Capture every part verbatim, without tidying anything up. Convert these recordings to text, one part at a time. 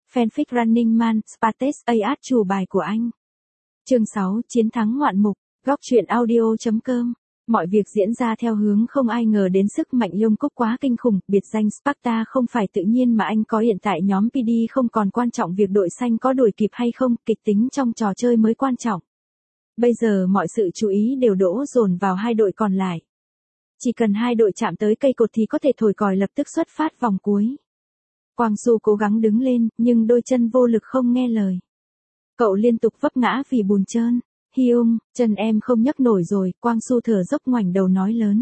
Fanfic Running Man, Spartex a ét chủ bài của anh. Chương sáu, Chiến thắng ngoạn mục, góc truyện audio.com. Mọi việc diễn ra theo hướng không ai ngờ đến sức mạnh Jungkook quá kinh khủng, biệt danh Sparta không phải tự nhiên mà anh có hiện tại nhóm pê đê không còn quan trọng việc đội xanh có đuổi kịp hay không, kịch tính trong trò chơi mới quan trọng. Bây giờ mọi sự chú ý đều đổ dồn vào hai đội còn lại. Chỉ cần hai đội chạm tới cây cột thì có thể thổi còi lập tức xuất phát vòng cuối. Quang Su cố gắng đứng lên, nhưng đôi chân vô lực không nghe lời. Cậu liên tục vấp ngã vì bùn trơn. Hyung, chân em không nhấc nổi rồi, Quang Su thở dốc ngoảnh đầu nói lớn.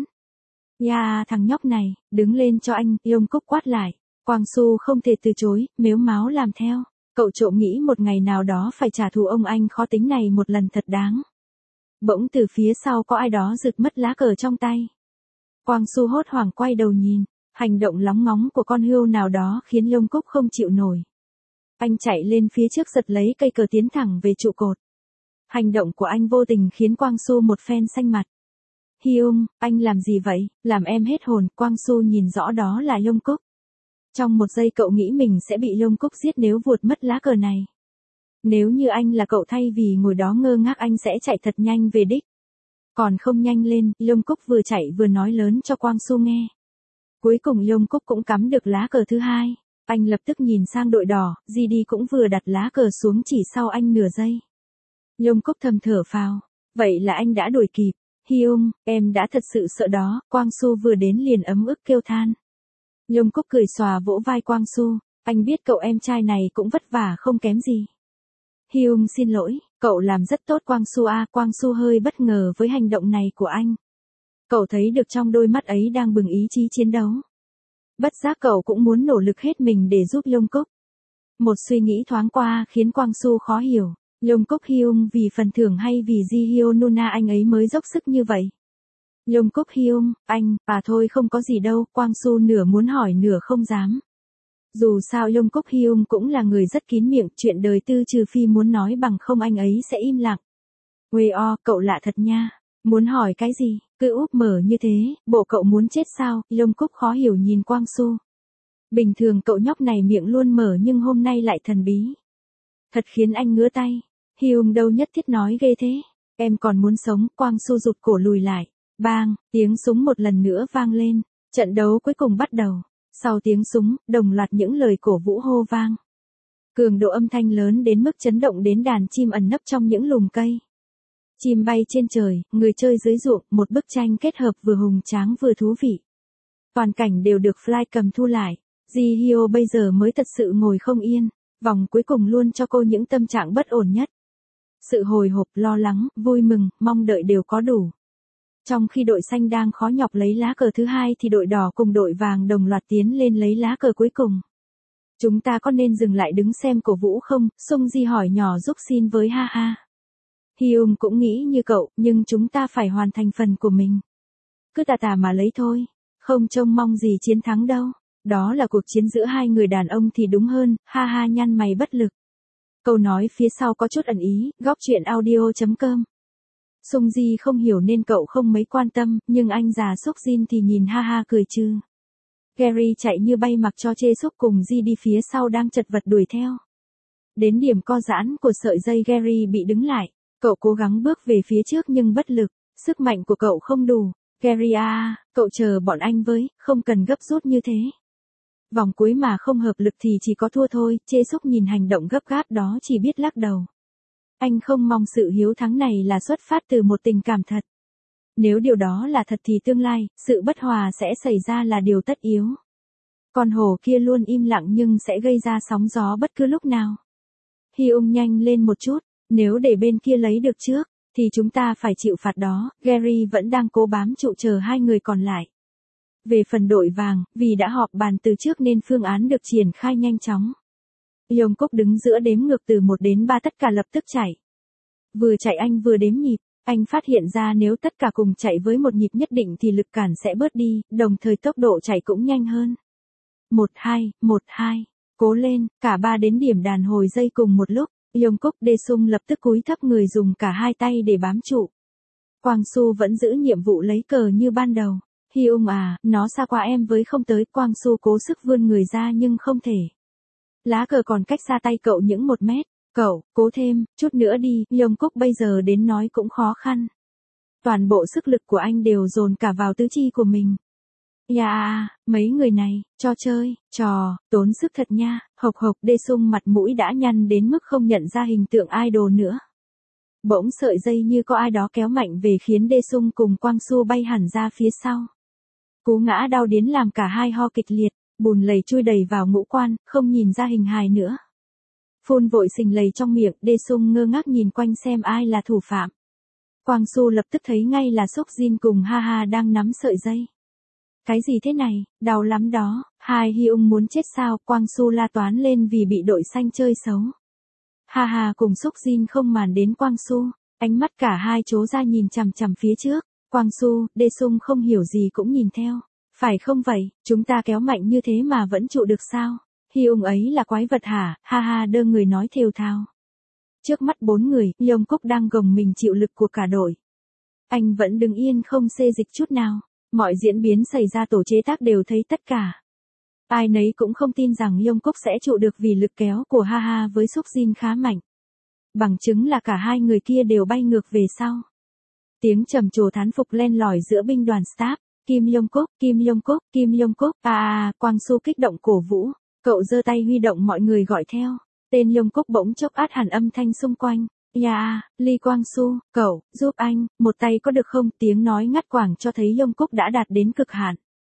Ya, thằng nhóc này, đứng lên cho anh, Jungkook quát lại. Quang Su không thể từ chối, mếu máo làm theo. Cậu trộm nghĩ một ngày nào đó phải trả thù ông anh khó tính này một lần thật đáng. Bỗng từ phía sau có ai đó giật mất lá cờ trong tay. Quang Su hốt hoảng quay đầu nhìn, hành động lóng ngóng của con hươu nào đó khiến Jungkook không chịu nổi. Anh chạy lên phía trước giật lấy cây cờ tiến thẳng về trụ cột. Hành động của anh vô tình khiến Quang Su một phen xanh mặt. Hyung, anh làm gì vậy, làm em hết hồn, Quang Su nhìn rõ đó là Jungkook. Trong một giây cậu nghĩ mình sẽ bị Jungkook giết nếu vuột mất lá cờ này. Nếu như anh là cậu thay vì ngồi đó ngơ ngác anh sẽ chạy thật nhanh về đích. Còn không nhanh lên, Jungkook vừa chạy vừa nói lớn cho Quang Su nghe. Cuối cùng Jungkook cũng cắm được lá cờ thứ hai. Anh lập tức nhìn sang đội đỏ, giê đê cũng vừa đặt lá cờ xuống chỉ sau anh nửa giây. Jungkook thầm thở phào. Vậy là anh đã đuổi kịp. Hyung, em đã thật sự sợ đó, Quang Su vừa đến liền ấm ức kêu than. Jungkook cười xòa vỗ vai Quang Su. Anh biết cậu em trai này cũng vất vả không kém gì. Hyung xin lỗi, cậu làm rất tốt Quang Su à, Quang Su hơi bất ngờ với hành động này của anh. Cậu thấy được trong đôi mắt ấy đang bừng ý chí chiến đấu. Bất giác cậu cũng muốn nỗ lực hết mình để giúp Jungkook. Một suy nghĩ thoáng qua khiến Quang Su khó hiểu. Jungkook Hyung vì phần thưởng hay vì Ji Hyo Nuna anh ấy mới dốc sức như vậy? Jungkook Hyung, anh, à thôi không có gì đâu, Quang Su nửa muốn hỏi nửa không dám. Dù sao Jungkook Hyung cũng là người rất kín miệng, chuyện đời tư trừ phi muốn nói bằng không anh ấy sẽ im lặng. Weo, cậu lạ thật nha. Muốn hỏi cái gì, cứ úp mở như thế, bộ cậu muốn chết sao, Jungkook khó hiểu nhìn Quang Su. Bình thường cậu nhóc này miệng luôn mở nhưng hôm nay lại thần bí. Thật khiến anh ngứa tay. Hyung đâu nhất thiết nói ghê thế. Em còn muốn sống, Quang Su rụt cổ lùi lại. Bang, tiếng súng một lần nữa vang lên. Trận đấu cuối cùng bắt đầu. Sau tiếng súng, đồng loạt những lời cổ vũ hô vang. Cường độ âm thanh lớn đến mức chấn động đến đàn chim ẩn nấp trong những lùm cây. Chim bay trên trời, người chơi dưới ruộng, một bức tranh kết hợp vừa hùng tráng vừa thú vị. Toàn cảnh đều được Fly cầm thu lại. Ji Hyo bây giờ mới thật sự ngồi không yên. Vòng cuối cùng luôn cho cô những tâm trạng bất ổn nhất. Sự hồi hộp, lo lắng, vui mừng, mong đợi đều có đủ. Trong khi đội xanh đang khó nhọc lấy lá cờ thứ hai thì đội đỏ cùng đội vàng đồng loạt tiến lên lấy lá cờ cuối cùng. Chúng ta có nên dừng lại đứng xem cổ vũ không? Sung Ji hỏi nhỏ giúp xin với ha ha. Hyung cũng nghĩ như cậu, nhưng chúng ta phải hoàn thành phần của mình. Cứ tà tà mà lấy thôi. Không trông mong gì chiến thắng đâu. Đó là cuộc chiến giữa hai người đàn ông thì đúng hơn, ha ha nhăn mày bất lực. Câu nói phía sau có chút ẩn ý, góc truyện audio.com. Sung Ji không hiểu nên cậu không mấy quan tâm, nhưng anh già Suk Jin thì nhìn ha ha cười chứ. Gary chạy như bay mặc cho chê Suk cùng Ji đi phía sau đang chật vật đuổi theo. Đến điểm co giãn của sợi dây Gary bị đứng lại. Cậu cố gắng bước về phía trước nhưng bất lực, sức mạnh của cậu không đủ. Gary à, cậu chờ bọn anh với, không cần gấp rút như thế. Vòng cuối mà không hợp lực thì chỉ có thua thôi, chê Suk nhìn hành động gấp gáp đó chỉ biết lắc đầu. Anh không mong sự hiếu thắng này là xuất phát từ một tình cảm thật. Nếu điều đó là thật thì tương lai, sự bất hòa sẽ xảy ra là điều tất yếu. Con hổ kia luôn im lặng nhưng sẽ gây ra sóng gió bất cứ lúc nào. Hyung nhanh lên một chút, nếu để bên kia lấy được trước, thì chúng ta phải chịu phạt đó, Gary vẫn đang cố bám trụ chờ hai người còn lại. Về phần đội vàng, vì đã họp bàn từ trước nên phương án được triển khai nhanh chóng. Jungkook đứng giữa đếm ngược từ một đến ba tất cả lập tức chạy. Vừa chạy anh vừa đếm nhịp, anh phát hiện ra nếu tất cả cùng chạy với một nhịp nhất định thì lực cản sẽ bớt đi, đồng thời tốc độ chạy cũng nhanh hơn. một hai, một hai, cố lên, cả ba đến điểm đàn hồi dây cùng một lúc, Jungkook Daesung lập tức cúi thấp người dùng cả hai tay để bám trụ. Quang Su vẫn giữ nhiệm vụ lấy cờ như ban đầu. Hyung à, nó xa quá em với không tới, Quang Su cố sức vươn người ra nhưng không thể. lá cờ còn cách xa tay cậu những một mét. Cậu, cố thêm, chút nữa đi, Jungkook bây giờ đến nói cũng khó khăn. Toàn bộ sức lực của anh đều dồn cả vào tứ chi của mình. Yeah, mấy người này, cho chơi, trò, tốn sức thật nha, hộc hộc Daesung mặt mũi đã nhăn đến mức không nhận ra hình tượng idol nữa. Bỗng sợi dây như có ai đó kéo mạnh về khiến Daesung cùng Quang Su bay hẳn ra phía sau. Cú ngã đau điến làm cả hai ho kịch liệt, bùn lầy chui đầy vào ngũ quan, không nhìn ra hình hài nữa. Phun vội xình lầy trong miệng, Daesung ngơ ngác nhìn quanh xem ai là thủ phạm. Quang Su lập tức thấy ngay là Sokjin cùng Haha đang nắm sợi dây. Cái gì thế này, đau lắm đó, Hai Hyung muốn chết sao, Quang Su la toán lên vì bị đội xanh chơi xấu. Haha cùng Sokjin không màn đến Quang Su, ánh mắt cả hai trố ra nhìn chằm chằm phía trước. Quang Su, Daesung không hiểu gì cũng nhìn theo. Phải không vậy, chúng ta kéo mạnh như thế mà vẫn trụ được sao? Hyung ấy là quái vật hả? Haha đơ người nói thều thào. Trước mắt bốn người, Jungkook đang gồng mình chịu lực của cả đội. Anh vẫn đứng yên không xê dịch chút nào. Mọi diễn biến xảy ra tổ chế tác đều thấy tất cả. Ai nấy cũng không tin rằng Jungkook sẽ trụ được vì lực kéo của Haha với Sokjin khá mạnh. Bằng chứng là cả hai người kia đều bay ngược về sau. Tiếng trầm trồ thán phục len lỏi giữa binh đoàn staff. Kim Jungkook, Kim Jungkook, Kim Jungkook. À à, Quang Su kích động cổ vũ. Cậu giơ tay huy động mọi người gọi theo. Tên Jungkook bỗng chốc át hẳn âm thanh xung quanh. Yeah, Lee Quang Su, cậu, giúp anh, một tay có được không? Tiếng nói ngắt quãng cho thấy Jungkook đã đạt đến cực hạn.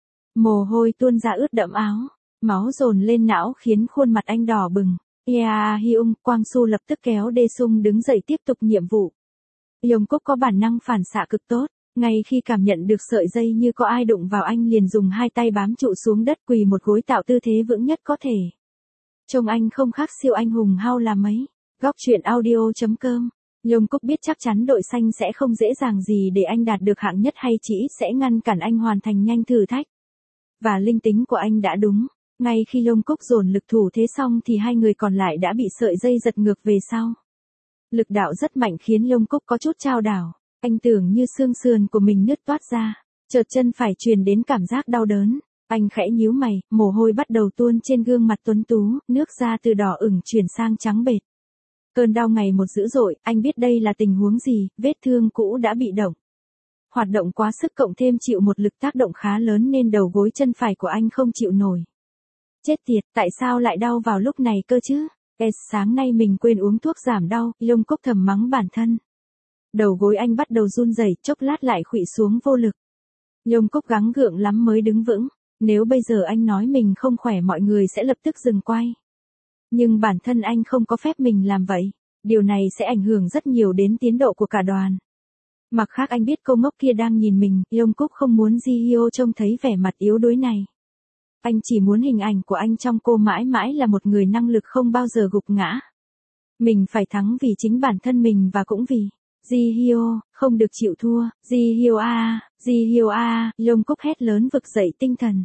Mồ hôi tuôn ra ướt đẫm áo. Máu dồn lên não khiến khuôn mặt anh đỏ bừng. Yeah, Hyung, Quang Su lập tức kéo Daesung đứng dậy tiếp tục nhiệm vụ. Jungkook có bản năng phản xạ cực tốt. Ngay khi cảm nhận được sợi dây như có ai đụng vào anh liền dùng hai tay bám trụ xuống đất quỳ một gối tạo tư thế vững nhất có thể. Trông anh không khác siêu anh hùng hao là mấy. Góc truyện audio chấm com. Jungkook biết chắc chắn đội xanh sẽ không dễ dàng gì để anh đạt được hạng nhất hay chỉ ít sẽ ngăn cản anh hoàn thành nhanh thử thách. Và linh tính của anh đã đúng. Ngay khi Jungkook dồn lực thủ thế xong thì hai người còn lại đã bị sợi dây giật ngược về sau. Lực đạo rất mạnh khiến Jungkook có chút chao đảo. Anh tưởng như xương sườn của mình nứt toát ra. Chợt chân phải truyền đến cảm giác đau đớn. Anh khẽ nhíu mày, mồ hôi bắt đầu tuôn trên gương mặt tuấn tú, nước da từ đỏ ửng chuyển sang trắng bệch. Cơn đau ngày một dữ dội, anh biết đây là tình huống gì, vết thương cũ đã bị động. Hoạt động quá sức cộng thêm chịu một lực tác động khá lớn nên đầu gối chân phải của anh không chịu nổi. Chết tiệt, tại sao lại đau vào lúc này cơ chứ? Ê, sáng nay mình quên uống thuốc giảm đau, Jungkook thầm mắng bản thân. Đầu gối anh bắt đầu run rẩy, chốc lát lại khuỵu xuống vô lực. Jungkook gắng gượng lắm mới đứng vững. Nếu bây giờ anh nói mình không khỏe mọi người sẽ lập tức dừng quay. Nhưng bản thân anh không có phép mình làm vậy. Điều này sẽ ảnh hưởng rất nhiều đến tiến độ của cả đoàn. Mặt khác anh biết cô ngốc kia đang nhìn mình, Jungkook không muốn Ji Hyo trông thấy vẻ mặt yếu đuối này. Anh chỉ muốn hình ảnh của anh trong cô mãi mãi là một người năng lực không bao giờ gục ngã. Mình phải thắng vì chính bản thân mình và cũng vì Ji Hyo, không được chịu thua. Ji Hyo a, Ji Hyo a, Jungkook hét lớn vực dậy tinh thần.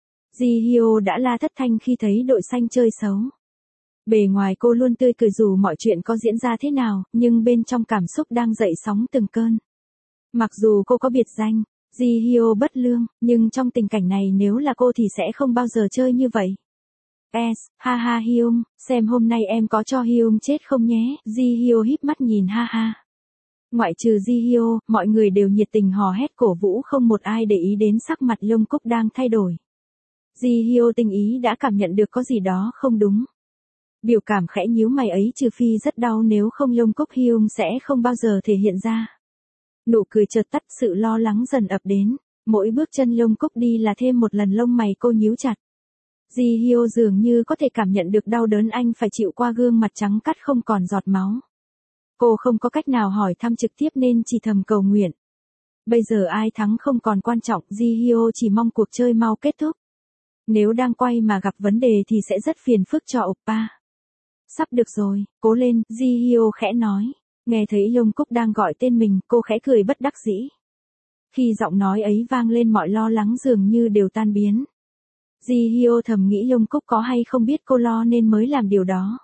Ji Hyo đã la thất thanh khi thấy đội xanh chơi xấu. Bề ngoài cô luôn tươi cười dù mọi chuyện có diễn ra thế nào, nhưng bên trong cảm xúc đang dậy sóng từng cơn. Mặc dù cô có biệt danh, Ji Hyo bất lương, nhưng trong tình cảnh này nếu là cô thì sẽ không bao giờ chơi như vậy. S, ha ha Hyung, xem hôm nay em có cho Hyung chết không nhé, Ji Hyo híp mắt nhìn ha ha. Ngoại trừ Ji Hyo, mọi người đều nhiệt tình hò hét cổ vũ không một ai để ý đến sắc mặt Jungkook đang thay đổi. Ji Hyo tinh ý đã cảm nhận được có gì đó không đúng. Biểu cảm khẽ nhíu mày ấy trừ phi rất đau nếu không Jungkook Hyung sẽ không bao giờ thể hiện ra. Nụ cười chợt tắt sự lo lắng dần ập đến. Mỗi bước chân Jungkook đi là thêm một lần lông mày cô nhíu chặt. Ji Hyo dường như có thể cảm nhận được đau đớn anh phải chịu qua gương mặt trắng cắt không còn giọt máu. Cô không có cách nào hỏi thăm trực tiếp nên chỉ thầm cầu nguyện. Bây giờ ai thắng không còn quan trọng, Ji Hyo chỉ mong cuộc chơi mau kết thúc. Nếu đang quay mà gặp vấn đề thì sẽ rất phiền phức cho oppa. Sắp được rồi, cố lên, Ji Hyo khẽ nói. Nghe thấy Jungkook đang gọi tên mình, cô khẽ cười bất đắc dĩ. Khi giọng nói ấy vang lên mọi lo lắng dường như đều tan biến. Ji Hyo thầm nghĩ Jungkook có hay không biết cô lo nên mới làm điều đó.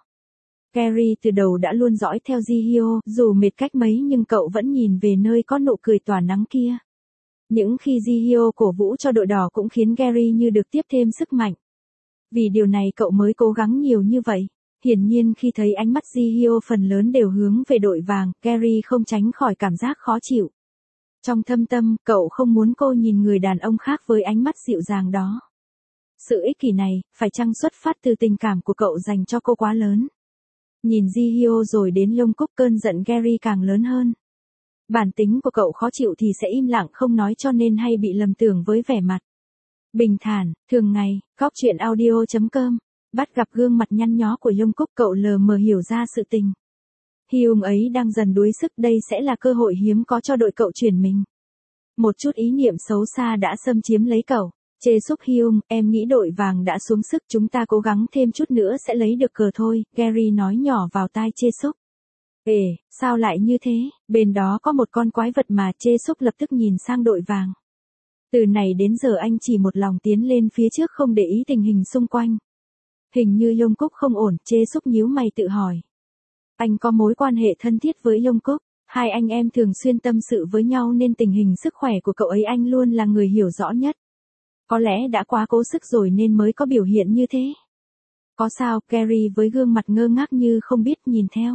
Gary từ đầu đã luôn dõi theo Ji Hyo, dù mệt cách mấy nhưng cậu vẫn nhìn về nơi có nụ cười tỏa nắng kia. Những khi Ji Hyo cổ vũ cho đội đỏ cũng khiến Gary như được tiếp thêm sức mạnh. Vì điều này cậu mới cố gắng nhiều như vậy. Hiển nhiên khi thấy ánh mắt Ji-hyo phần lớn đều hướng về đội vàng, Gary không tránh khỏi cảm giác khó chịu. Trong thâm tâm, cậu không muốn cô nhìn người đàn ông khác với ánh mắt dịu dàng đó. Sự ích kỷ này, phải chăng xuất phát từ tình cảm của cậu dành cho cô quá lớn? Nhìn Ji-hyo rồi đến Jungkook, cơn giận Gary càng lớn hơn. Bản tính của cậu khó chịu thì sẽ im lặng không nói cho nên hay bị lầm tưởng với vẻ mặt bình thản, thường ngày. Góc chuyện audio chấm com. Bắt gặp gương mặt nhăn nhó của Jungkook, cậu lờ mờ hiểu ra sự tình. Hyung ấy đang dần đuối sức, đây sẽ là cơ hội hiếm có cho đội cậu chuyển mình. Một chút ý niệm xấu xa đã xâm chiếm lấy cậu. Chê xúc Hyung, em nghĩ đội vàng đã xuống sức, chúng ta cố gắng thêm chút nữa sẽ lấy được cờ thôi, Gary nói nhỏ vào tai Chê xúc. Ê, sao lại như thế, bên đó có một con quái vật mà. Chê xúc lập tức nhìn sang đội vàng. Từ này đến giờ anh chỉ một lòng tiến lên phía trước không để ý tình hình xung quanh. Hình như Jungkook không ổn, Chê xúc nhíu mày tự hỏi. Anh có mối quan hệ thân thiết với Jungkook, hai anh em thường xuyên tâm sự với nhau nên tình hình sức khỏe của cậu ấy anh luôn là người hiểu rõ nhất. Có lẽ đã quá cố sức rồi nên mới có biểu hiện như thế. Có sao? Gary với gương mặt ngơ ngác như không biết nhìn theo.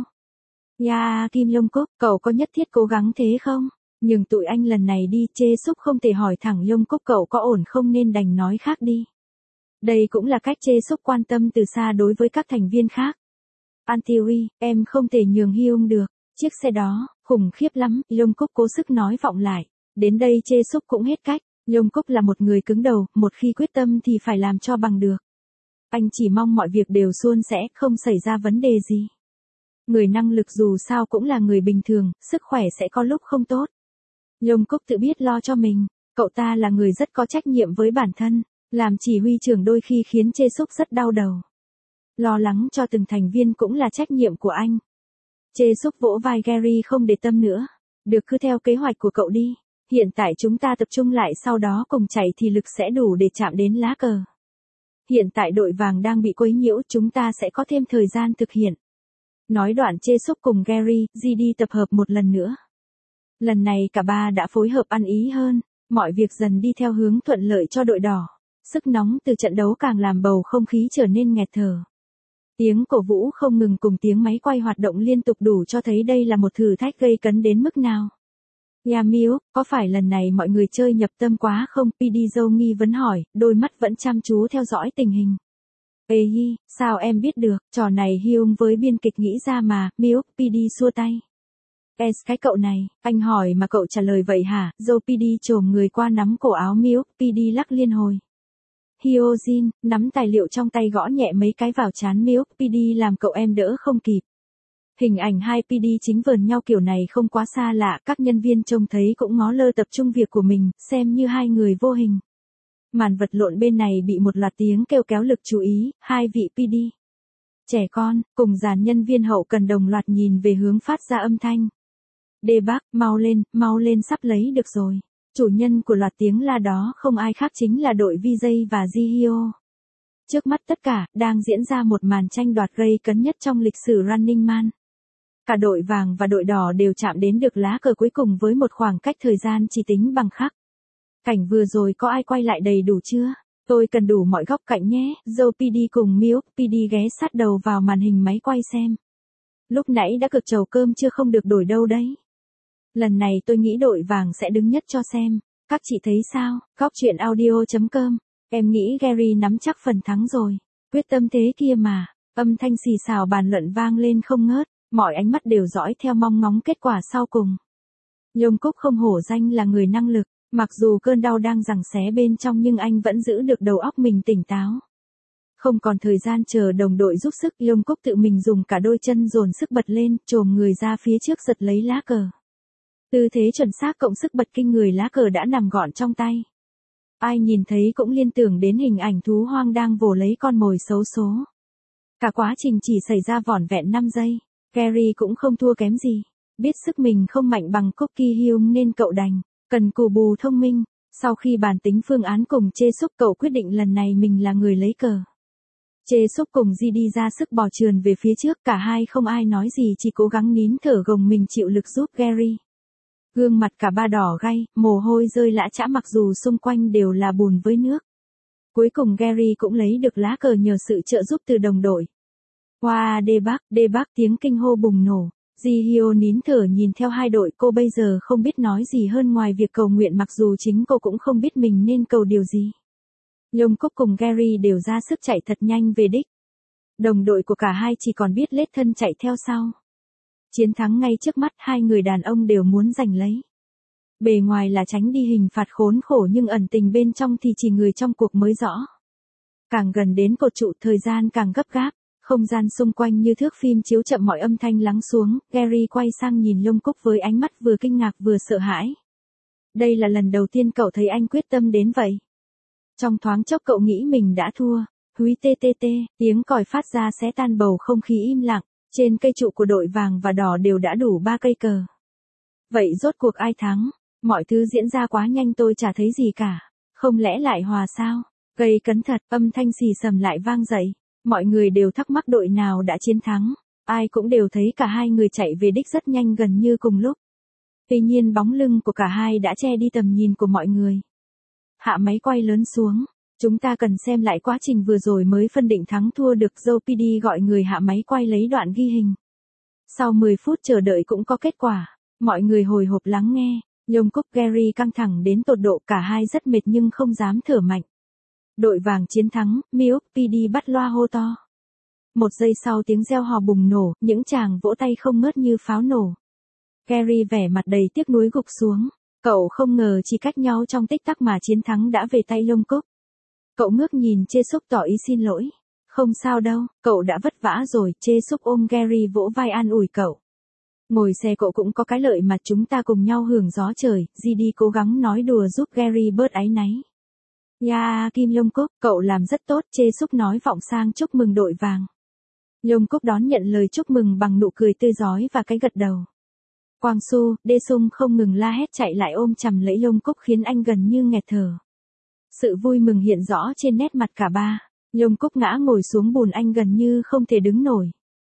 Ya Kim Jungkook, cậu có nhất thiết cố gắng thế không? Nhưng tụi anh lần này đi. Chê xúc không thể hỏi thẳng Jungkook cậu có ổn không nên đành nói khác đi. Đây cũng là cách Chê xúc quan tâm từ xa đối với các thành viên khác. Antiwi, em không thể nhường Hyung được. Chiếc xe đó, khủng khiếp lắm, Jungkook cố sức nói vọng lại. Đến đây Chê xúc cũng hết cách. Jungkook là một người cứng đầu, một khi quyết tâm thì phải làm cho bằng được. Anh chỉ mong mọi việc đều suôn sẻ, không xảy ra vấn đề gì. Người năng lực dù sao cũng là người bình thường, sức khỏe sẽ có lúc không tốt. Jungkook tự biết lo cho mình, cậu ta là người rất có trách nhiệm với bản thân, làm chỉ huy trưởng đôi khi khiến Chê xúc rất đau đầu. Lo lắng cho từng thành viên cũng là trách nhiệm của anh. Chê xúc vỗ vai Gary không để tâm nữa. Được, cứ theo kế hoạch của cậu đi. Hiện tại chúng ta tập trung lại, sau đó cùng chạy thì lực sẽ đủ để chạm đến lá cờ. Hiện tại đội vàng đang bị quấy nhiễu, chúng ta sẽ có thêm thời gian thực hiện. Nói đoạn Chê xúc cùng Gary, G đi tập hợp một lần nữa. Lần này cả ba đã phối hợp ăn ý hơn, mọi việc dần đi theo hướng thuận lợi cho đội đỏ. Sức nóng từ trận đấu càng làm bầu không khí trở nên nghẹt thở. Tiếng cổ vũ không ngừng cùng tiếng máy quay hoạt động liên tục đủ cho thấy đây là một thử thách gây cấn đến mức nào. Yamiu, có phải lần này mọi người chơi nhập tâm quá không? pê đê dâu nghi vấn hỏi, đôi mắt vẫn chăm chú theo dõi tình hình. Ê hi, sao em biết được, trò này Hyung với biên kịch nghĩ ra mà. Miu, pê đê xua tay. Es cái cậu này, anh hỏi mà cậu trả lời vậy hả? Dâu pê đê chồm người qua nắm cổ áo Miu, pê đê lắc liên hồi. Hyojin, nắm tài liệu trong tay gõ nhẹ mấy cái vào trán Miu, pê đê làm cậu em đỡ không kịp. Hình ảnh hai pê đê chính vờn nhau kiểu này không quá xa lạ, các nhân viên trông thấy cũng ngó lơ tập trung việc của mình, xem như hai người vô hình. Màn vật lộn bên này bị một loạt tiếng kêu kéo lực chú ý, hai vị pê đê. Trẻ con, cùng dàn nhân viên hậu cần đồng loạt nhìn về hướng phát ra âm thanh. Đê bác, mau lên, mau lên sắp lấy được rồi. Chủ nhân của loạt tiếng la đó không ai khác chính là đội vê gi và Ji-hyo. Trước mắt tất cả, đang diễn ra một màn tranh đoạt gây cấn nhất trong lịch sử Running Man. Cả đội vàng và đội đỏ đều chạm đến được lá cờ cuối cùng với một khoảng cách thời gian chỉ tính bằng khắc. Cảnh vừa rồi có ai quay lại đầy đủ chưa? Tôi cần đủ mọi góc cạnh nhé. Dâu pê đê cùng Miu, pê đê ghé sát đầu vào màn hình máy quay xem. Lúc nãy đã cực chầu cơm chưa không được đổi đâu đấy. Lần này tôi nghĩ đội vàng sẽ đứng nhất cho xem. Các chị thấy sao? Góc chuyện audio chấm com. Em nghĩ Gary nắm chắc phần thắng rồi. Quyết tâm thế kia mà. Âm thanh xì xào bàn luận vang lên không ngớt. Mọi ánh mắt đều dõi theo mong ngóng kết quả sau cùng. Jungkook không hổ danh là người năng lực. Mặc dù cơn đau đang giằng xé bên trong nhưng anh vẫn giữ được đầu óc mình tỉnh táo. Không còn thời gian chờ đồng đội giúp sức, Jungkook tự mình dùng cả đôi chân dồn sức bật lên, chồm người ra phía trước giật lấy lá cờ. Tư thế chuẩn xác cộng sức bật kinh người, lá cờ đã nằm gọn trong tay. Ai nhìn thấy cũng liên tưởng đến hình ảnh thú hoang đang vồ lấy con mồi xấu số. Cả quá trình chỉ xảy ra vỏn vẹn năm giây, Gary cũng không thua kém gì. Biết sức mình không mạnh bằng Cookie Hyung nên cậu đành cần cù bù thông minh. Sau khi bàn tính phương án cùng Chê xúc, cậu quyết định lần này mình là người lấy cờ. Chê xúc cùng Ji đi ra sức bò trườn về phía trước, cả hai không ai nói gì, chỉ cố gắng nín thở gồng mình chịu lực giúp Gary. Gương mặt cả ba đỏ gay, mồ hôi rơi lã chã mặc dù xung quanh đều là bùn với nước. Cuối cùng Gary cũng lấy được lá cờ nhờ sự trợ giúp từ đồng đội. Wow, đê bác, đê bác, tiếng kinh hô bùng nổ. Ji Hyo nín thở nhìn theo hai đội, cô bây giờ không biết nói gì hơn ngoài việc cầu nguyện, mặc dù chính cô cũng không biết mình nên cầu điều gì. Jungkook cùng Gary đều ra sức chạy thật nhanh về đích. Đồng đội của cả hai chỉ còn biết lết thân chạy theo sau. Chiến thắng ngay trước mắt, hai người đàn ông đều muốn giành lấy. Bề ngoài là tránh đi hình phạt khốn khổ nhưng ẩn tình bên trong thì chỉ người trong cuộc mới rõ. Càng gần đến cột trụ, thời gian càng gấp gáp. Không gian xung quanh như thước phim chiếu chậm, mọi âm thanh lắng xuống. Gary quay sang nhìn Jungkook với ánh mắt vừa kinh ngạc vừa sợ hãi. Đây là lần đầu tiên cậu thấy anh quyết tâm đến vậy. Trong thoáng chốc cậu nghĩ mình đã thua. Húi tê tê tê, tiếng còi phát ra xé tan bầu không khí im lặng. Trên cây trụ của đội vàng và đỏ đều đã đủ ba cây cờ. Vậy rốt cuộc ai thắng? Mọi thứ diễn ra quá nhanh tôi chả thấy gì cả. Không lẽ lại hòa sao? Gây cấn thật, âm thanh xì xầm lại vang dậy. Mọi người đều thắc mắc đội nào đã chiến thắng. Ai cũng đều thấy cả hai người chạy về đích rất nhanh, gần như cùng lúc. Tuy nhiên bóng lưng của cả hai đã che đi tầm nhìn của mọi người. Hạ máy quay lớn xuống. Chúng ta cần xem lại quá trình vừa rồi mới phân định thắng thua được. Joe pê đê gọi người hạ máy quay lấy đoạn ghi hình. Sau mười phút chờ đợi cũng có kết quả. Mọi người hồi hộp lắng nghe. Jungkook, Gary căng thẳng đến tột độ, cả hai rất mệt nhưng không dám thở mạnh. Đội vàng chiến thắng, Milk pê đê bắt loa hô to. Một giây sau tiếng reo hò bùng nổ, những chàng vỗ tay không ngớt như pháo nổ. Gary vẻ mặt đầy tiếc nuối gục xuống. Cậu không ngờ chỉ cách nhau trong tích tắc mà chiến thắng đã về tay Jungkook. Cậu ngước nhìn Jae-suk tỏ ý xin lỗi. Không sao đâu, cậu đã vất vả rồi. Jae-suk ôm Gary vỗ vai an ủi cậu. Ngồi xe cậu cũng có cái lợi mà chúng ta cùng nhau hưởng gió trời. gi đê cố gắng nói đùa giúp Gary bớt áy náy. Yeah, Kim Jungkook, cậu làm rất tốt. Jae-suk nói vọng sang chúc mừng đội vàng. Jungkook đón nhận lời chúc mừng bằng nụ cười tươi rói và cái gật đầu. Kwang Soo, Daesung không ngừng la hét chạy lại ôm chầm lấy Jungkook khiến anh gần như nghẹt thở. Sự vui mừng hiện rõ trên nét mặt cả ba. Jungkook ngã ngồi xuống bùn, anh gần như không thể đứng nổi.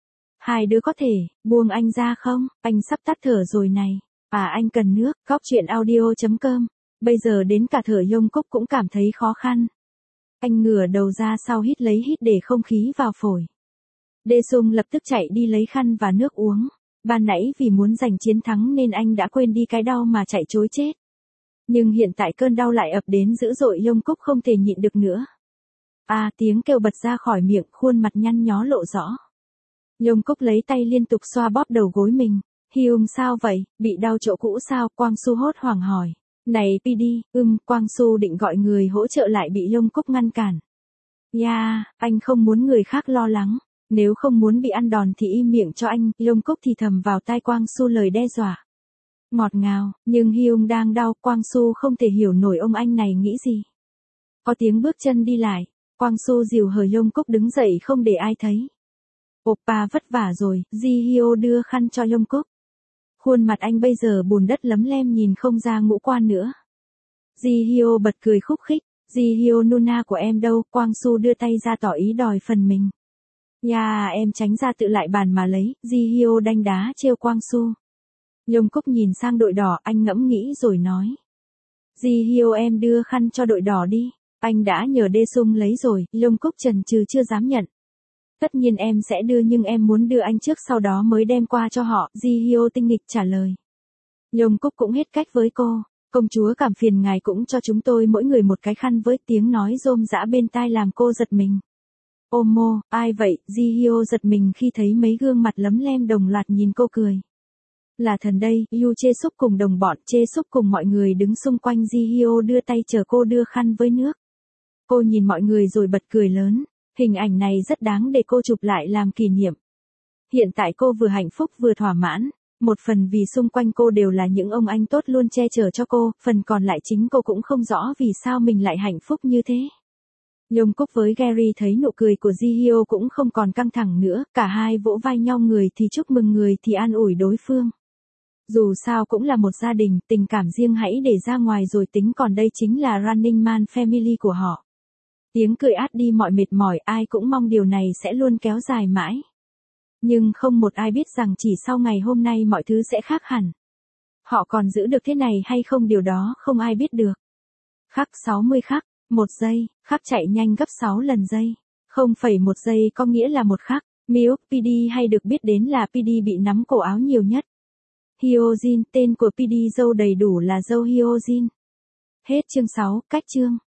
Hai đứa có thể buông anh ra không? Anh sắp tắt thở rồi này. À, anh cần nước. Góc chuyện audio chấm com. Bây giờ đến cả thở Jungkook cũng cảm thấy khó khăn. Anh ngửa đầu ra sau hít lấy hít để không khí vào phổi. Daesung lập tức chạy đi lấy khăn và nước uống. Ban nãy vì muốn giành chiến thắng nên anh đã quên đi cái đau mà chạy trối chết. Nhưng hiện tại cơn đau lại ập đến dữ dội, Jungkook không thể nhịn được nữa. À, tiếng kêu bật ra khỏi miệng, khuôn mặt nhăn nhó lộ rõ. Jungkook lấy tay liên tục xoa bóp đầu gối mình. Hyung sao vậy, bị đau chỗ cũ sao? Kwang Soo hốt hoảng hỏi. Này pê đê, ừm, Kwang Soo định gọi người hỗ trợ lại bị Jungkook ngăn cản. Yeah, anh không muốn người khác lo lắng. Nếu không muốn bị ăn đòn thì im miệng cho anh. Jungkook thì thầm vào tai Kwang Soo lời đe dọa. Ngọt ngào, nhưng Hyung đang đau, Kwang Soo không thể hiểu nổi ông anh này nghĩ gì. Có tiếng bước chân đi lại. Kwang Soo dìu hờ Jungkook đứng dậy không để ai thấy. Oppa vất vả rồi, Ji Hyo đưa khăn cho Jungkook. Khuôn mặt anh bây giờ bùn đất lấm lem nhìn không ra ngũ quan nữa. Ji Hyo bật cười khúc khích. Ji Hyo, Nuna của em đâu? Kwang Soo đưa tay ra tỏ ý đòi phần mình. Yeah, em tránh ra tự lại bàn mà lấy. Ji Hyo đanh đá trêu Kwang Soo. Jungkook nhìn sang đội đỏ, anh ngẫm nghĩ rồi nói. Ji Hyo, em đưa khăn cho đội đỏ đi. Anh đã nhờ Daesung lấy rồi. Jungkook chần chừ chưa dám nhận. Tất nhiên em sẽ đưa, nhưng em muốn đưa anh trước sau đó mới đem qua cho họ. Ji Hyo tinh nghịch trả lời. Jungkook cũng hết cách với cô. Công chúa cảm phiền ngài cũng cho chúng tôi mỗi người một cái khăn với. Tiếng nói rôm rã bên tai làm cô giật mình. Omo, ai vậy? Ji Hyo giật mình khi thấy mấy gương mặt lấm lem đồng loạt nhìn cô cười. Là thần đây. Yu Jae-suk cùng đồng bọn, Jae-suk cùng mọi người đứng xung quanh. Ji Hyo đưa tay chờ cô đưa khăn với nước. Cô nhìn mọi người rồi bật cười lớn. Hình ảnh này rất đáng để cô chụp lại làm kỷ niệm. Hiện tại cô vừa hạnh phúc vừa thỏa mãn. Một phần vì xung quanh cô đều là những ông anh tốt luôn che chở cho cô, phần còn lại chính cô cũng không rõ vì sao mình lại hạnh phúc như thế. Jungkook với Gary thấy nụ cười của Ji Hyo cũng không còn căng thẳng nữa, cả hai vỗ vai nhau, người thì chúc mừng người thì an ủi đối phương. Dù sao cũng là một gia đình, tình cảm riêng hãy để ra ngoài rồi tính, còn đây chính là Running Man Family của họ. Tiếng cười át đi mọi mệt mỏi, ai cũng mong điều này sẽ luôn kéo dài mãi. Nhưng không một ai biết rằng chỉ sau ngày hôm nay mọi thứ sẽ khác hẳn. Họ còn giữ được thế này hay không, điều đó không ai biết được. Khắc sáu mươi khắc. một giây, khắc chạy nhanh gấp sáu lần giây. không phẩy một giây có nghĩa là một khắc. Miuk pê đê hay được biết đến là pê đê bị nắm cổ áo nhiều nhất. Hyojin, tên của pê đê dâu đầy đủ là dâu Hyojin. Hết chương sáu, cách chương.